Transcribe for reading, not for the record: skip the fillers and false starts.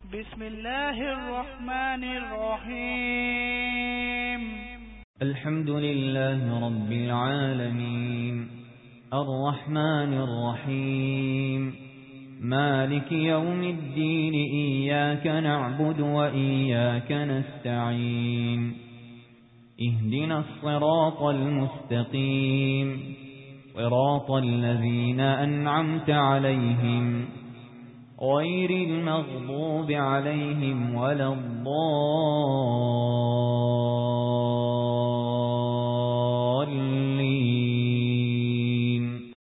بسم الله الرحمن الرحيم. الحمد لله رب العالمين الرحمن الرحيم مالك يوم الدين إياك نعبد وإياك نستعين اهدنا الصراط المستقيم صراط الذين أنعمت عليهم غير المغضوب عليهم ولا الضالين